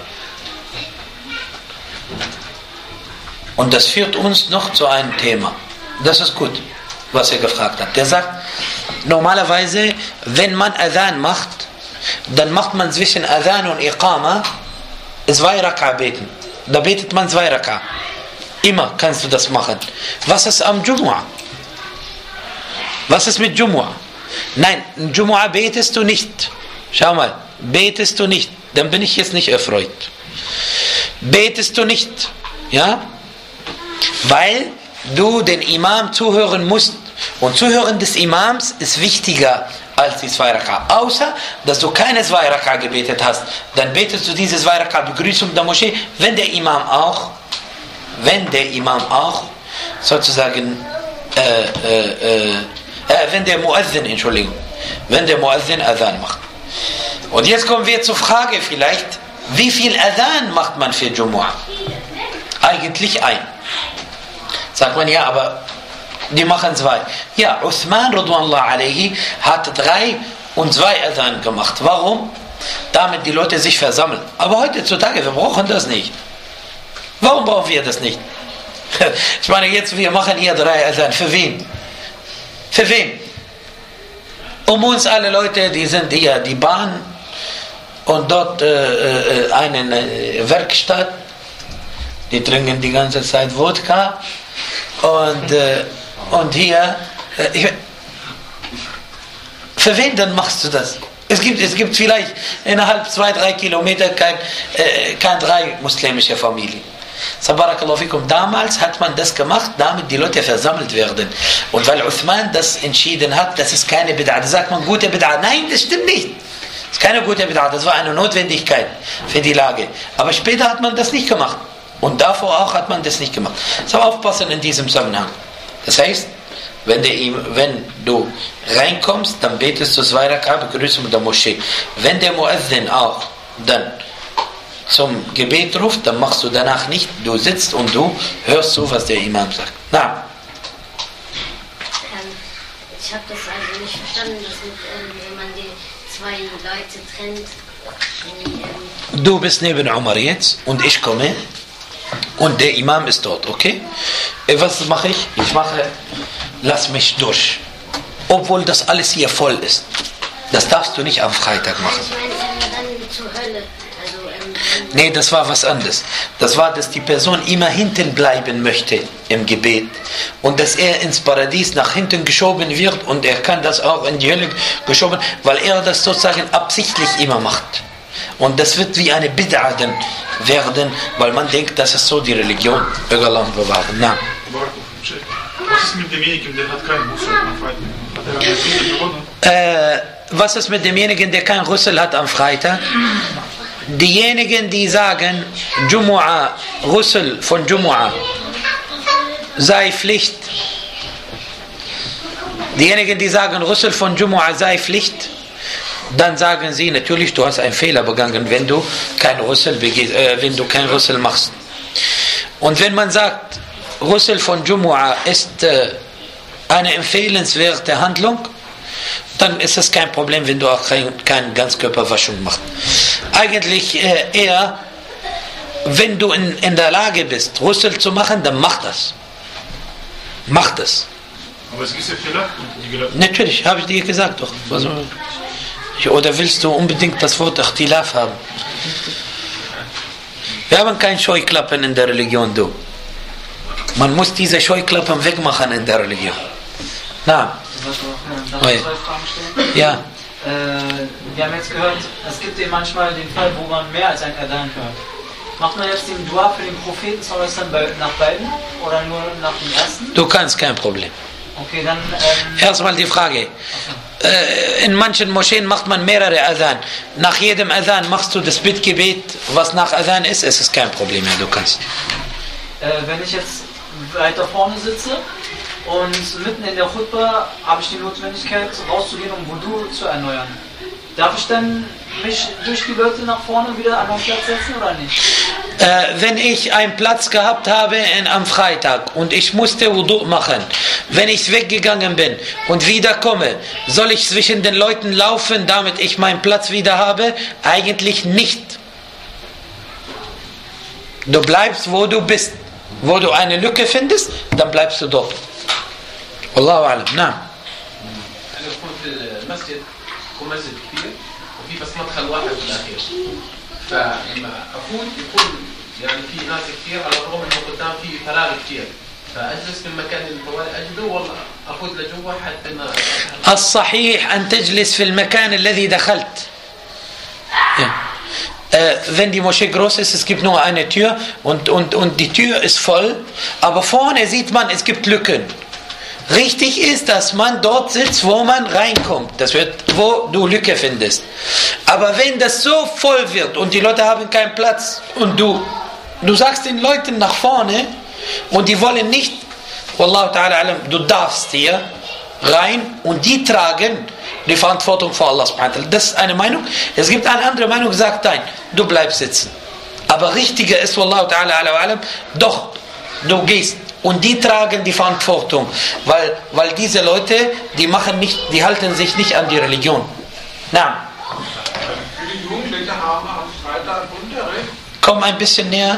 Und das führt uns noch zu einem Thema. Das ist gut, was er gefragt hat. Der sagt, normalerweise, wenn man Adhan macht, dann macht man zwischen Adhan und Iqama 2 Rak'a beten. Da betet man 2 Rak'a. Immer kannst du das machen. Was ist am Jumu'ah? Was ist mit Jumu'ah? Nein, Jumu'ah betest du nicht. Schau mal, betest du nicht. Dann bin ich jetzt nicht erfreut. Betest du nicht. Ja? Weil du den Imam zuhören musst. Und Zuhören des Imams ist wichtiger als die 2 Rak'a. Außer, dass du keine 2 Rak'a gebetet hast. Dann betest du diese 2 Rak'a Begrüßung der Moschee, wenn der Imam auch sozusagen wenn der Muazzin Adhan macht. Und jetzt kommen wir zur Frage vielleicht, wie viel Adhan macht man für Jumu'ah? Eigentlich ein. Sagt man, ja, aber die machen 2. Ja, Uthman radhiyallahu alayhi hat 3 und 2 Adhan gemacht. Warum? Damit die Leute sich versammeln. Aber heutzutage, wir brauchen das nicht. Warum brauchen wir das nicht? Ich meine, jetzt, wir machen hier 3 Adhan. Für wen? Für wen? Um uns alle Leute, die sind hier, die Bahn und dort eine Werkstatt, die trinken die ganze Zeit Wodka und hier, für wen dann machst du das? Es gibt vielleicht innerhalb 2-3 Kilometer kein 3 muslimische Familien. Barakallahu fikum. Damals hat man das gemacht, damit die Leute versammelt werden. Und weil Uthman das entschieden hat, das ist keine Bid'a. Da sagt man, gute Bid'a. Nein, das stimmt nicht. Das ist keine gute Bid'a. Das war eine Notwendigkeit für die Lage. Aber später hat man das nicht gemacht. Und davor auch hat man das nicht gemacht. So aufpassen in diesem Zusammenhang. Das heißt, wenn du reinkommst, dann betest du 2 Rak'a Begrüßung der Moschee. Wenn der Muazzin auch dann zum Gebet ruft, dann machst du danach nicht. Du sitzt und du hörst zu, was der Imam sagt. Na? Ich habe das also nicht verstanden, dass wenn man die zwei Leute trennt. Du bist neben Umar jetzt und ich komme und der Imam ist dort, okay? Was mache ich? Lass mich durch. Obwohl das alles hier voll ist. Das darfst du nicht am Freitag machen. Ich meine, dann zur Hölle. Nee, das war was anderes. Das war, dass die Person immer hinten bleiben möchte im Gebet und dass er ins Paradies nach hinten geschoben wird und er kann das auch in die Hölle geschoben, weil er das sozusagen absichtlich immer macht. Und das wird wie eine Bid'a dann werden, weil man denkt, das ist so die Religion. Allah bewahren. Na. Was ist mit demjenigen, der hat keinen Ghusl am Freitag? Hat er eine Sünde gewonnen? Was ist mit demjenigen, der keinen Ghusl hat am Freitag? Diejenigen, die sagen, Ghusl von Jumu'ah sei Pflicht. Diejenigen, die sagen, Ghusl von Jumu'ah sei Pflicht, dann sagen sie, natürlich, du hast einen Fehler begangen, wenn du kein Ghusl machst. Und wenn man sagt, Ghusl von Jumu'ah ist eine empfehlenswerte Handlung, dann ist es kein Problem, wenn du auch keine Ganzkörperwaschung machst. Eigentlich eher, wenn du in der Lage bist, Ghusl zu machen, dann mach das. Mach das. Aber es gibt ja Fehler. Natürlich, habe ich dir gesagt doch. Oder willst du unbedingt das Wort Ikhtilaf haben? Wir haben keine Scheuklappen in der Religion, du. Man muss diese Scheuklappen wegmachen in der Religion. Na. Darf ich 2 Fragen stellen? Ja. Wir haben jetzt gehört, es gibt eben manchmal den Fall, wo man mehr als ein Adhan hört. Macht man jetzt den Dua für den Propheten, soll das dann nach beiden oder nur nach dem ersten? Du kannst, kein Problem. Okay, dann... Erstmal die Frage. In manchen Moscheen macht man mehrere Adhan. Nach jedem Adhan machst du das Bittgebet, was nach Adhan ist, es ist kein Problem, ja, du kannst. Wenn ich jetzt weiter vorne sitze und mitten in der Khutbah habe ich die Notwendigkeit rauszugehen, um Wudu zu erneuern. Darf ich dann mich durch die Leute nach vorne wieder an meinen Platz setzen oder nicht? Wenn ich einen Platz gehabt habe am Freitag und ich musste Wudu machen, wenn ich weggegangen bin und wiederkomme, soll ich zwischen den Leuten laufen, damit ich meinen Platz wieder habe? Eigentlich nicht. Du bleibst, wo du bist. Wo du eine Lücke findest, dann bleibst du dort. Allahu a'lam. Na. أنا كنت في المسجد ومسجد كبير وفي بس مدخل واحد في الأخير فلما أفوت يكون يعني في ناس كثير على الرغم إنه قدام في فراغ كثير فأجلس في المكان اللي طوال أجده والله أفوت لجوا حتى ما الصحيح أن تجلس في المكان الذي دخلت. Wenn die Moschee groß ist, es gibt nur eine Tür und die Tür ist voll, aber vorne sieht man, es gibt Lücken. Richtig ist, dass man dort sitzt, wo man reinkommt. Das wird, wo du Lücke findest. Aber wenn das so voll wird und die Leute haben keinen Platz und du sagst den Leuten nach vorne und die wollen nicht, Wallahu ta'ala alam, du darfst hier rein und die tragen die Verantwortung vor Allah subhanahu wa ta'ala. Das ist eine Meinung. Es gibt eine andere Meinung, die sagt, nein, du bleibst sitzen. Aber richtiger ist, Wallahu ta'ala alam, doch, du gehst. Und die tragen die Verantwortung, weil diese Leute, die halten sich nicht an die Religion. Na. Für die Jugendlichen haben am Freitag Unterricht. Komm ein bisschen näher.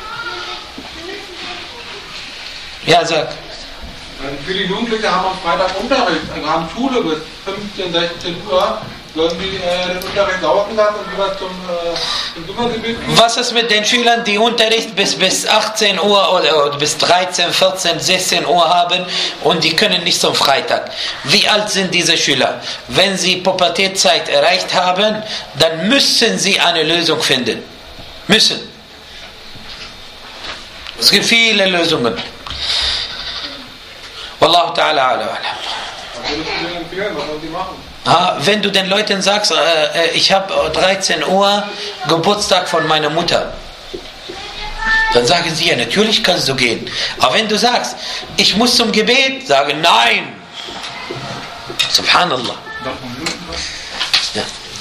Ja, sag. Für die Jugendlichen haben am Freitag Unterricht, haben Schule bis 15, 16 Uhr. Sollen die den Unterricht dauern lassen und wieder zum Supergebet gehen? Was ist mit den Schülern, die Unterricht bis 18 Uhr oder bis 13, 14, 16 Uhr haben und die können nicht zum Freitag? Wie alt sind diese Schüler? Wenn sie Pubertätzeit erreicht haben, dann müssen sie eine Lösung finden. Müssen. Es gibt viele Lösungen. Wallahu ta'ala ala. Was würdest du denen empfehlen? Was sollen die machen? Wenn du den Leuten sagst, ich habe 13 Uhr Geburtstag von meiner Mutter, dann sagen sie, ja, natürlich kannst du gehen. Aber wenn du sagst, ich muss zum Gebet, sagen, nein. Subhanallah. Ja.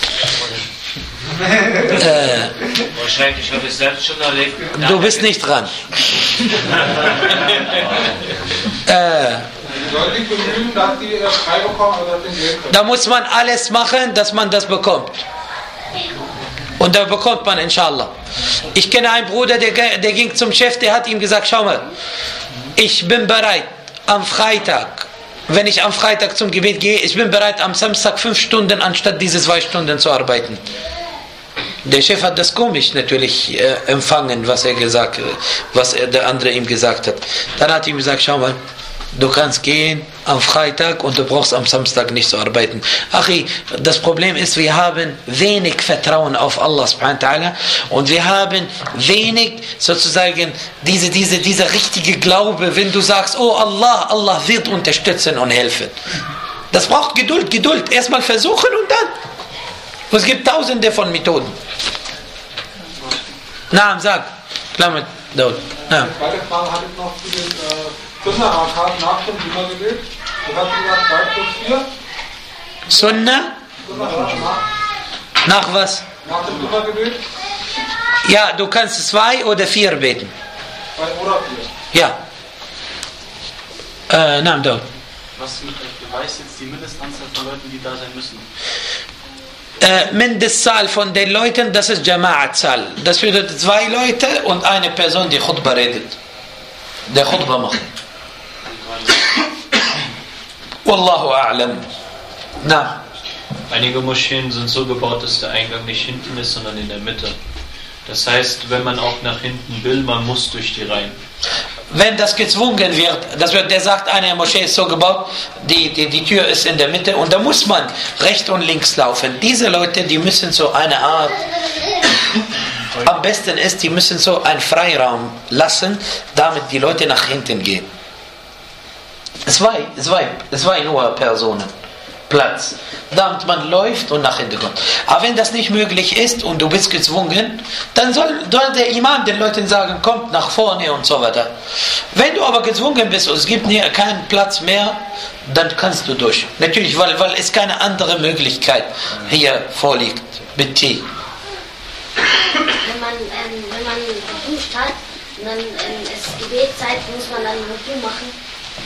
Wahrscheinlich habe ich selbst schon erlebt. Du bist nicht dran. Soll sich bemühen, dass die frei bekommen oder den Geld können? Da muss man alles machen, dass man das bekommt. Und da bekommt man inshallah. Ich kenne einen Bruder, der ging zum Chef, der hat ihm gesagt, schau mal, ich bin bereit am Freitag, wenn ich am Freitag zum Gebet gehe, ich bin bereit am Samstag 5 Stunden anstatt diese 2 Stunden zu arbeiten. Der Chef hat das komisch natürlich empfangen, was der andere ihm gesagt hat. Dann hat er ihm gesagt, schau mal, du kannst gehen am Freitag und du brauchst am Samstag nicht zu arbeiten. Achi, das Problem ist, wir haben wenig Vertrauen auf Allah subhanahu wa ta'ala und wir haben wenig sozusagen dieser richtige Glaube, wenn du sagst, oh Allah wird unterstützen und helfen. Das braucht Geduld. Erstmal versuchen und dann. Und es gibt tausende von Methoden. Naam, sag. Klammer, Daud. Naam. Die zweite Frage hatte ich noch zu den Sunna-Rakat nach dem Jumma-Gebet. Du hast gesagt 2 plus 4. Sunna? Nach was? Nach dem Jumma-Gebet. Ja, du kannst 2 oder 4 beten. 2 oder 4. Ja. Naam, Daud. Was beweist jetzt die Mindestanzahl von Leuten, die da sein müssen? Mindestzahl von den Leuten, das ist Jama'at-Zahl. Das bedeutet 2 Leute und eine Person, die Khutbah redet. Der Khutbah macht. Wallahu a'lam. Na. Einige Moscheen sind so gebaut, dass der Eingang nicht hinten ist, sondern in der Mitte. Das heißt, wenn man auch nach hinten will, man muss durch die Reihen. Wenn das gezwungen wird, der sagt, eine Moschee ist so gebaut, die Tür ist in der Mitte und da muss man rechts und links laufen. Diese Leute, die müssen so eine Art, am besten ist, die müssen so einen Freiraum lassen, damit die Leute nach hinten gehen. Zwei nur Personen. Platz, damit man läuft und nach hinten kommt. Aber wenn das nicht möglich ist und du bist gezwungen, dann soll der Imam den Leuten sagen, kommt nach vorne und so weiter. Wenn du aber gezwungen bist und es gibt keinen Platz mehr, dann kannst du durch. Natürlich, weil es keine andere Möglichkeit hier vorliegt. Bitte. Wenn man geduscht hat und dann ist Gebetszeit, muss man dann Wudu machen.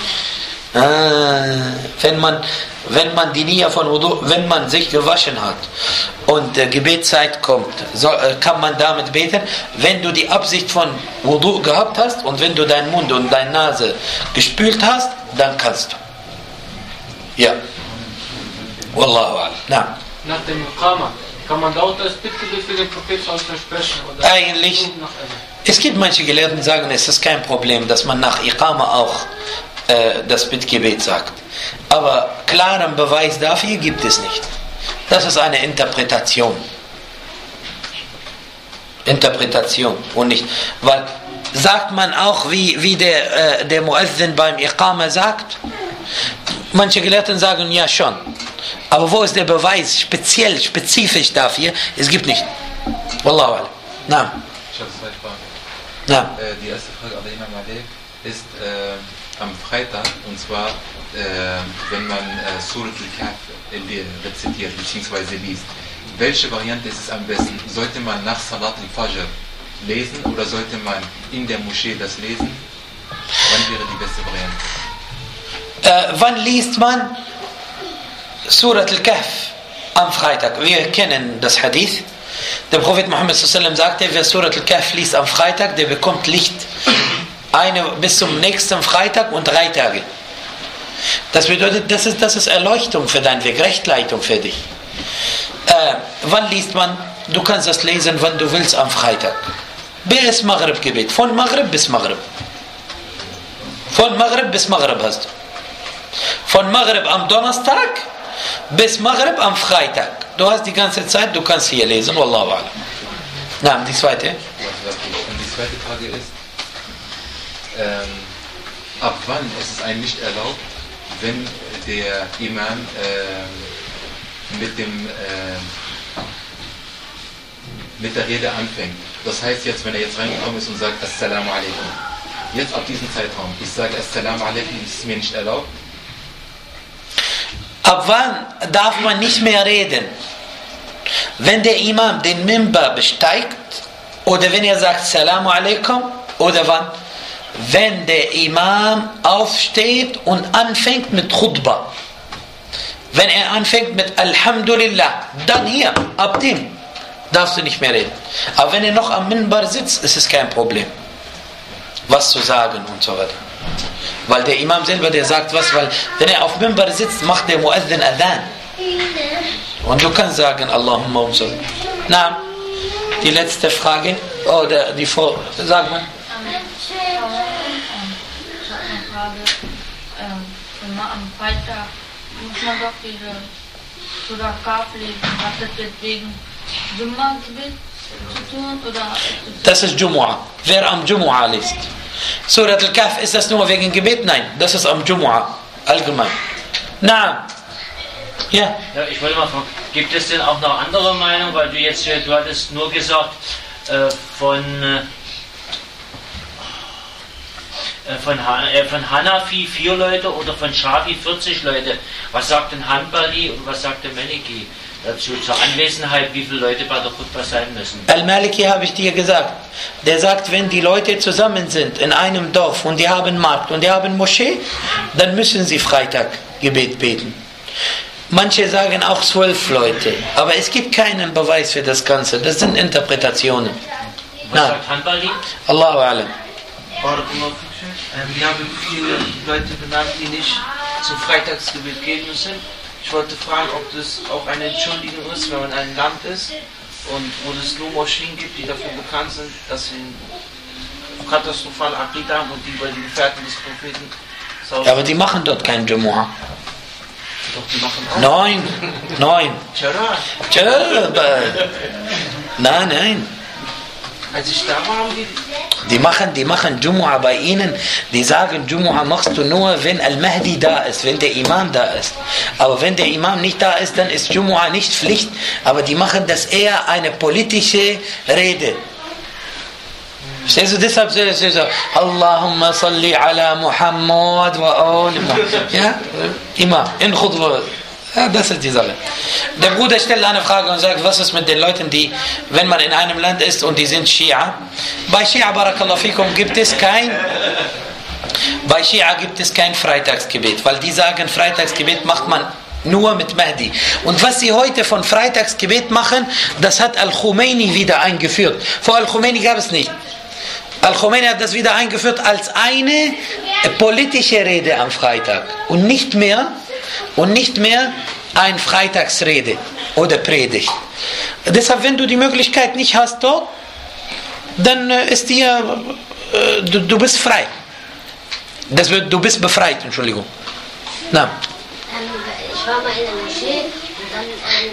Wenn man die Nia von Wudu, wenn man sich gewaschen hat und Gebetszeit kommt, kann man damit beten. Wenn du die Absicht von Wudu gehabt hast und wenn du deinen Mund und deine Nase gespült hast, dann kannst du. Ja. Wallahu a'lam. Na. Nach dem Iqama, kann man dort das Bittgebet für den Propheten versprechen? Eigentlich, es gibt manche Gelehrten, die sagen, es ist kein Problem, dass man nach Iqama auch das Bittgebet sagt. Aber klaren Beweis dafür gibt es nicht. Das ist eine Interpretation. Und nicht, weil sagt man auch, wie der Muezzin beim Iqama sagt? Manche Gelehrten sagen ja schon. Aber wo ist der Beweis spezifisch dafür? Es gibt nicht. Wallahu a'lam. Na. Ich habe 2 Fragen. Na. Die erste Frage, aber Imam Malek, ist am Freitag, und zwar wenn man Surat al-Kahf rezitiert bzw. liest. Welche Variante ist es am besten? Sollte man nach Salat al-Fajr lesen oder sollte man in der Moschee das lesen? Wann wäre die beste Variante? Wann liest man Surat al-Kahf? Am Freitag. Wir kennen das Hadith. Der Prophet Muhammad sallallahu alaihi wasallam sagte, wer Surat al-Kahf liest am Freitag, der bekommt Licht. Bis zum nächsten Freitag und 3 Tage. Das bedeutet, das ist Erleuchtung für deinen Weg, Rechtleitung für dich. Wann liest man? Du kannst das lesen, wann du willst am Freitag. Bis Maghrib-Gebet. Von Maghrib bis Maghrib. Von Maghrib bis Maghrib hast du. Von Maghrib am Donnerstag bis Maghrib am Freitag. Du hast die ganze Zeit, du kannst hier lesen. Wallahu a'lam. Na, die zweite? Und die zweite Frage ist, ab wann ist es eigentlich nicht erlaubt, wenn der Imam mit der Rede anfängt. Das heißt jetzt, wenn er jetzt reingekommen ist und sagt Assalamu alaikum. Jetzt ab diesem Zeitraum, ich sage Assalamu alaikum, ist es mir nicht erlaubt? Ab wann darf man nicht mehr reden? Wenn der Imam den Mimbar besteigt oder wenn er sagt Assalamu alaikum oder wann? wenn der Imam aufsteht und anfängt mit Khutbah. Wenn er anfängt mit Alhamdulillah, dann hier, ab dem darfst du nicht mehr reden. Aber wenn er noch am Minbar sitzt, ist es kein Problem, was zu sagen und so weiter. Weil der Imam selber, der sagt was, weil wenn er auf Minbar sitzt, macht der Muazzin Adhan. Und du kannst sagen, Allahumma und so. Na, die letzte Frage, oder die vor, sag mal. Am Freitag muss man doch diese Surah Kaf lesen. Hat das jetzt wegen Jumma-Gebet zu tun? Oder das ist Jumu'ah. Wer am Jumu'ah liest. Surat al-Kahf, ist das nur wegen Gebet? Nein, das ist am Jumu'ah. Allgemein. Na. Ja. Ja, ich wollte mal fragen, gibt es denn auch noch andere Meinungen? Weil du hattest nur gesagt, von Hanafi 4 Leute oder von Shafi 40 Leute. Was sagt denn Hanbali und was sagt der Maliki dazu, zur Anwesenheit, wie viele Leute bei der Khutbah sein müssen? Al-Maliki habe ich dir gesagt. Der sagt, wenn die Leute zusammen sind in einem Dorf und die haben Markt und die haben Moschee, dann müssen sie Freitag Gebet beten. Manche sagen auch 12 Leute, aber es gibt keinen Beweis für das Ganze. Das sind Interpretationen. Was sagt Hanbali? Allahu Alam. Wir haben viele Leute benannt, die nicht zum Freitagsgebet gehen müssen. Ich wollte fragen, ob das auch eine Entschuldigung ist, wenn man in einem Land ist und wo es nur Moscheen gibt, die dafür bekannt sind, dass sie katastrophal Aqidah haben und die bei den Gefährten des Propheten. Ja, aber die machen dort kein Jumu'ah. Doch, die machen auch. Nein. Tschara. Nein. Als ich da war, haben die machen Jumu'ah bei ihnen. Die sagen, Jumu'ah machst du nur, wenn Al-Mahdi da ist, wenn der Imam da ist. Aber wenn der Imam nicht da ist, dann ist Jumu'ah nicht Pflicht. Aber die machen das eher eine politische Rede. Verstehst du? Deshalb soll es so, Allahumma salli ala Muhammad wa ali Muhammad. Ja? Immer, in Khutbah. Ja, das ist die Sache. Der Bruder stellt eine Frage und sagt, was ist mit den Leuten, die, wenn man in einem Land ist und die sind Schia, bei Schia, Barakallahu fikum, gibt es kein Freitagsgebet, weil die sagen, Freitagsgebet macht man nur mit Mahdi. Und was sie heute von Freitagsgebet machen, das hat Al-Khomeini wieder eingeführt. Vor Al-Khomeini gab es nicht. Al-Khomeini hat das wieder eingeführt als eine politische Rede am Freitag und nicht mehr ein Freitagsrede oder Predigt. Deshalb, wenn du die Möglichkeit nicht hast dort, dann ist dir, du bist frei. Du bist befreit, Entschuldigung. Na. Ich war mal in der Moschee und dann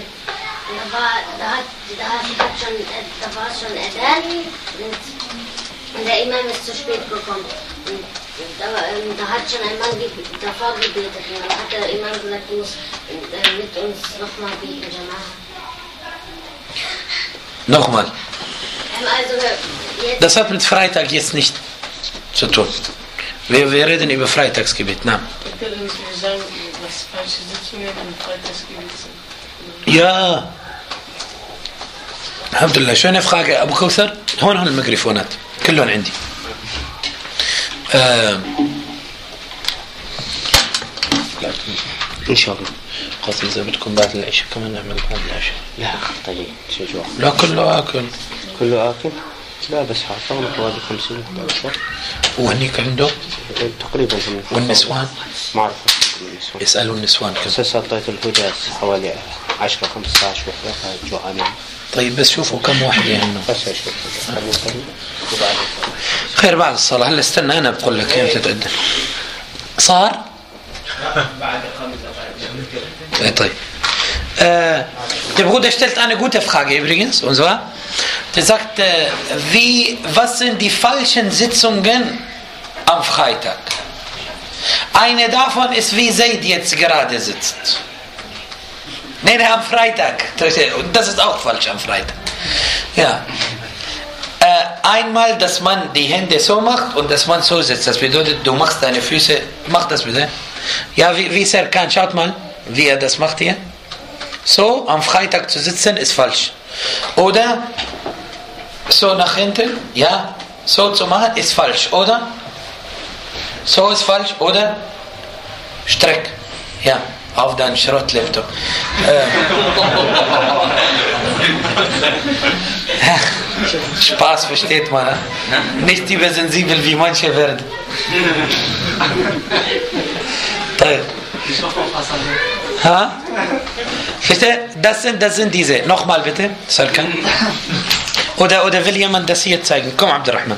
da war schon Adhan und der Imam ist zu spät gekommen. Und da hat schon ein Mann davor gebetet und dann hat der Imam gesagt, du musst mit uns nochmal beten, Nochmal. Also das hat mit Freitag jetzt nicht zu tun. Wir reden über Freitagsgebet. Na. Können Sie sagen, was falsche Sitzungen im Freitagsgebet sind? Ja. Alhamdulillah. Schöne Frage. Abu Kawthar, هون الميكروفونات كلهم عندي. إن شاء الله. قصدي إذا بدكم بعد العشاء كمان نعمل بعد العشاء. لا طيب شو لا كله آكل. كله آكل؟ لا بس حاطين حوالي 50 11. وهنيك عنده؟ تقريبا. والنسوان؟ ما أعرف. يسألوا النسوان كم؟ أساس أعطيت الهدى حوالي 10 15 وحدة جوعانين. طيب بس شوفوا كم واحد عنده. بس أشوف. خير بعد الصلاة. هلا استنى أنا بقول لك إمتى تقدم. صار؟ بعد 5 طيب. Der Bruder stellt eine gute Frage übrigens, und zwar, der sagt, was sind die falschen Sitzungen am Freitag? Eine davon ist, wie Zaid jetzt gerade sitzt. Nein, am Freitag. Und das ist auch falsch am Freitag. Ja. Einmal, dass man die Hände so macht und dass man so sitzt. Das bedeutet, du machst deine Füße, mach das bitte. Ja, wie Serkan, schaut mal, wie er das macht hier. So am Freitag zu sitzen ist falsch. Oder so nach hinten, ja, so zu machen ist falsch, oder? So ist falsch, oder? Streck. Ja, auf deinen Schrottlaptop. Spaß versteht man, ne? Nicht übersensibel wie manche werden. Ha? Versteht? Das sind diese. Nochmal bitte, Salkan. Oder will jemand das hier zeigen? Komm, Abdurrahman.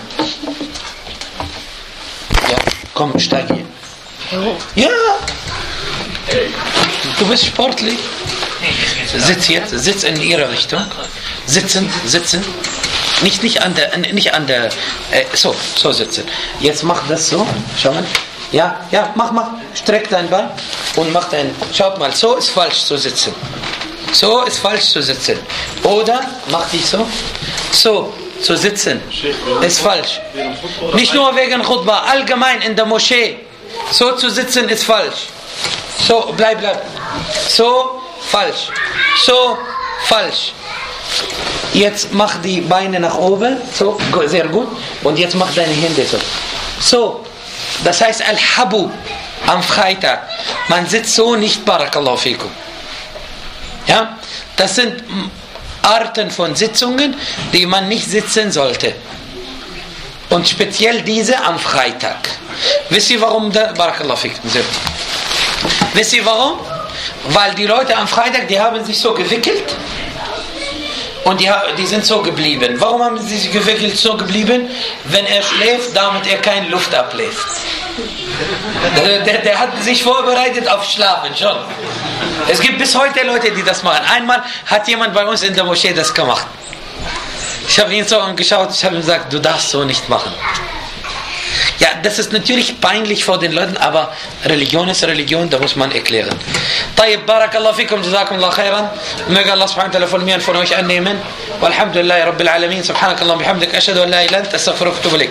Ja, komm, steig hier. Ja. Du bist sportlich. Sitz jetzt, sitz in ihrer Richtung. Sitzen. Nicht an der, so sitzen. Jetzt mach das so. Schau mal. Ja, mach. Streck dein Bein und mach schaut mal, so ist falsch zu sitzen. So ist falsch zu sitzen. Oder mach dich so. So zu sitzen ist falsch. Nicht nur wegen Khutbah, allgemein in der Moschee. So zu sitzen ist falsch. So, bleib. So, falsch. So, falsch. Jetzt mach die Beine nach oben. So, sehr gut. Und jetzt mach deine Hände so. So, das heißt Al-Habu am Freitag. Man sitzt so nicht, Barakallahu fikum. Ja, das sind Arten von Sitzungen, die man nicht sitzen sollte. Und speziell diese am Freitag. Wisst ihr warum? Barakallahu fikum. Wisst ihr warum? Weil die Leute am Freitag, die haben sich so gewickelt und die sind so geblieben. Warum haben sie sich gewickelt so geblieben? Wenn er schläft, damit er keine Luft ablässt. Der hat sich vorbereitet auf Schlafen schon. Es gibt bis heute Leute, die das machen. Einmal hat jemand bei uns in der Moschee das gemacht. Ich habe ihn so angeschaut, ich habe ihm gesagt, du darfst so nicht machen. Ja, das ist natürlich peinlich vor den Leuten, aber Religion ist Religion, da muss man erklären. طيب, barakallahu fikum, jazakumullah khairan. Möge Allah subhanahu wa ta'ala von mir und von euch annehmen. Walhamdulillahi rabbil alamin. Subhanakallah bihamdik, ashhadu an la ilaha illa anta, astaghfiruka wa atubu ilayk.